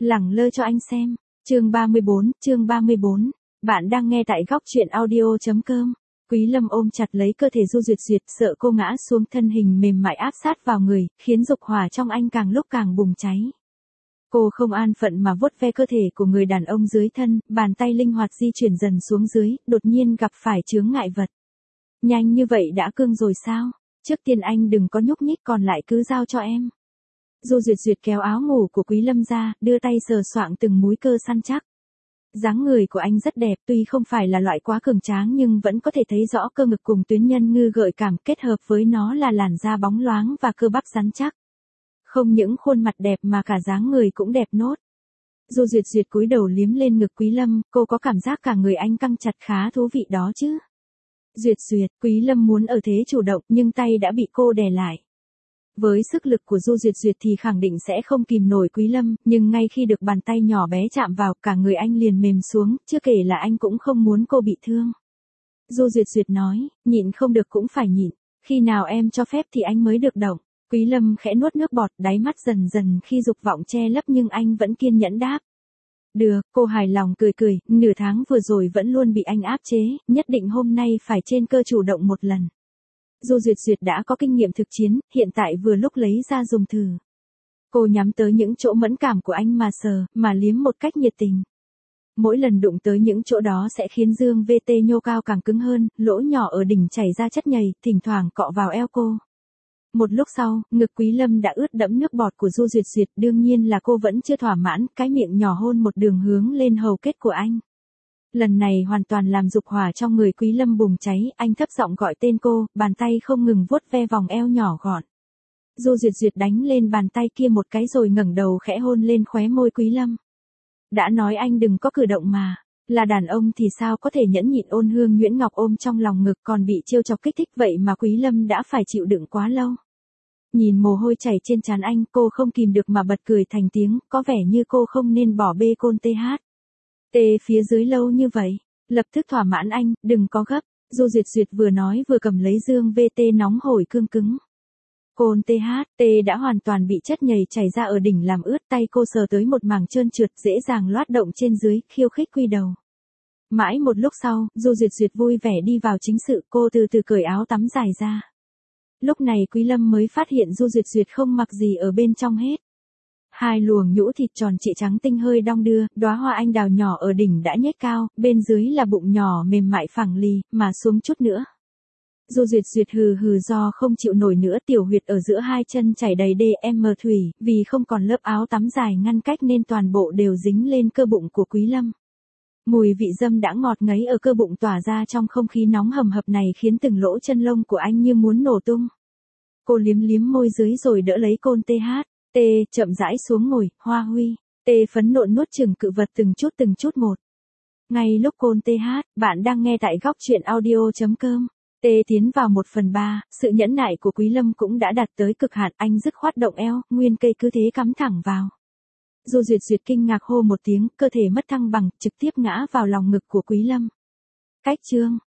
Lẳng lơ cho anh xem. Chương 34, bạn đang nghe tại góc truyện audio.com. Quý Lâm ôm chặt lấy cơ thể Du Duyệt Duyệt, sợ cô ngã xuống, thân hình mềm mại áp sát vào người, khiến dục hỏa trong anh càng lúc càng bùng cháy. Cô không an phận mà vuốt ve cơ thể của người đàn ông dưới thân, bàn tay linh hoạt di chuyển dần xuống dưới, đột nhiên gặp phải chướng ngại vật. Nhanh như vậy đã cương rồi sao? Trước tiên anh đừng có nhúc nhích, còn lại cứ giao cho em. Du Duyệt Duyệt kéo áo ngủ của Quý Lâm ra, đưa tay sờ soạng từng múi cơ săn chắc. Dáng người của anh rất đẹp, tuy không phải là loại quá cường tráng nhưng vẫn có thể thấy rõ cơ ngực cùng tuyến nhân ngư gợi cảm, kết hợp với nó là làn da bóng loáng và cơ bắp rắn chắc. Không những khuôn mặt đẹp mà cả dáng người cũng đẹp nốt. Du Duyệt Duyệt cúi đầu liếm lên ngực Quý Lâm, cô có cảm giác cả người anh căng chặt, khá thú vị đó chứ. Duyệt Duyệt, Quý Lâm muốn ở thế chủ động nhưng tay đã bị cô đè lại. Với sức lực của Du Duyệt Duyệt thì khẳng định sẽ không kìm nổi Quý Lâm, nhưng ngay khi được bàn tay nhỏ bé chạm vào, cả người anh liền mềm xuống, chưa kể là anh cũng không muốn cô bị thương. Du Duyệt Duyệt nói, nhịn không được cũng phải nhịn, khi nào em cho phép thì anh mới được động. Quý Lâm khẽ nuốt nước bọt, đáy mắt dần dần khi dục vọng che lấp nhưng anh vẫn kiên nhẫn đáp. Được, cô hài lòng cười cười, nửa tháng vừa rồi vẫn luôn bị anh áp chế, nhất định hôm nay phải trên cơ chủ động một lần. Du Duyệt Duyệt đã có kinh nghiệm thực chiến, hiện tại vừa lúc lấy ra dùng thử. Cô nhắm tới những chỗ mẫn cảm của anh mà sờ, mà liếm một cách nhiệt tình. Mỗi lần đụng tới những chỗ đó sẽ khiến dương VT nhô cao càng cứng hơn, lỗ nhỏ ở đỉnh chảy ra chất nhầy, thỉnh thoảng cọ vào eo cô. Một lúc sau, ngực Quý Lâm đã ướt đẫm nước bọt của Du Duyệt Duyệt, đương nhiên là cô vẫn chưa thỏa mãn, cái miệng nhỏ hôn một đường hướng lên hầu kết của anh. Lần này hoàn toàn làm dục hỏa trong người Quý Lâm bùng cháy, anh thấp giọng gọi tên cô, bàn tay không ngừng vuốt ve vòng eo nhỏ gọn. Du Duyệt Duyệt đánh lên bàn tay kia một cái rồi ngẩng đầu khẽ hôn lên khóe môi Quý Lâm. Đã nói anh đừng có cử động mà, là đàn ông thì sao có thể nhẫn nhịn. Ôn Hương Nhuyễn Ngọc ôm trong lòng ngực, còn bị trêu chọc kích thích vậy mà Quý Lâm đã phải chịu đựng quá lâu. Nhìn mồ hôi chảy trên trán anh, cô không kìm được mà bật cười thành tiếng, có vẻ như cô không nên bỏ bê côn tê phía dưới lâu như vậy. Lập tức thỏa mãn anh, đừng có gấp. Du Duyệt Duyệt vừa nói vừa cầm lấy dương VT nóng hổi cương cứng. Côn tê đã hoàn toàn bị chất nhầy chảy ra ở đỉnh làm ướt, tay cô sờ tới một mảng trơn trượt dễ dàng loát động trên dưới, khiêu khích quy đầu. Mãi một lúc sau, Du Duyệt Duyệt vui vẻ đi vào chính sự, cô từ từ cởi áo tắm dài ra. Lúc này Quý Lâm mới phát hiện Du Duyệt Duyệt không mặc gì ở bên trong hết. Hai luồng nhũ thịt tròn trịa trắng tinh hơi đong đưa, đóa hoa anh đào nhỏ ở đỉnh đã nhếch cao, bên dưới là bụng nhỏ mềm mại phẳng lì, mà xuống chút nữa. Du Duyệt Duyệt hừ hừ do không chịu nổi nữa, tiểu huyệt ở giữa hai chân chảy đầy DM thủy, vì không còn lớp áo tắm dài ngăn cách nên toàn bộ đều dính lên cơ bụng của Quý Lâm. Mùi vị dâm đã ngọt ngấy ở cơ bụng tỏa ra trong không khí nóng hầm hập này khiến từng lỗ chân lông của anh như muốn nổ tung. Cô liếm liếm môi dưới rồi đỡ lấy côn chậm rãi xuống ngồi, Hoa Huy. Phấn nộn nuốt chửng cự vật từng chút một. Ngay lúc côn bạn đang nghe tại góc truyện audio.com. Tiến vào 1/3, sự nhẫn nại của Quý Lâm cũng đã đạt tới cực hạn, anh dứt khoát động eo, nguyên cây cứ thế cắm thẳng vào. Du Duyệt Duyệt kinh ngạc hô một tiếng, cơ thể mất thăng bằng, trực tiếp ngã vào lòng ngực của Quý Lâm. Cách chương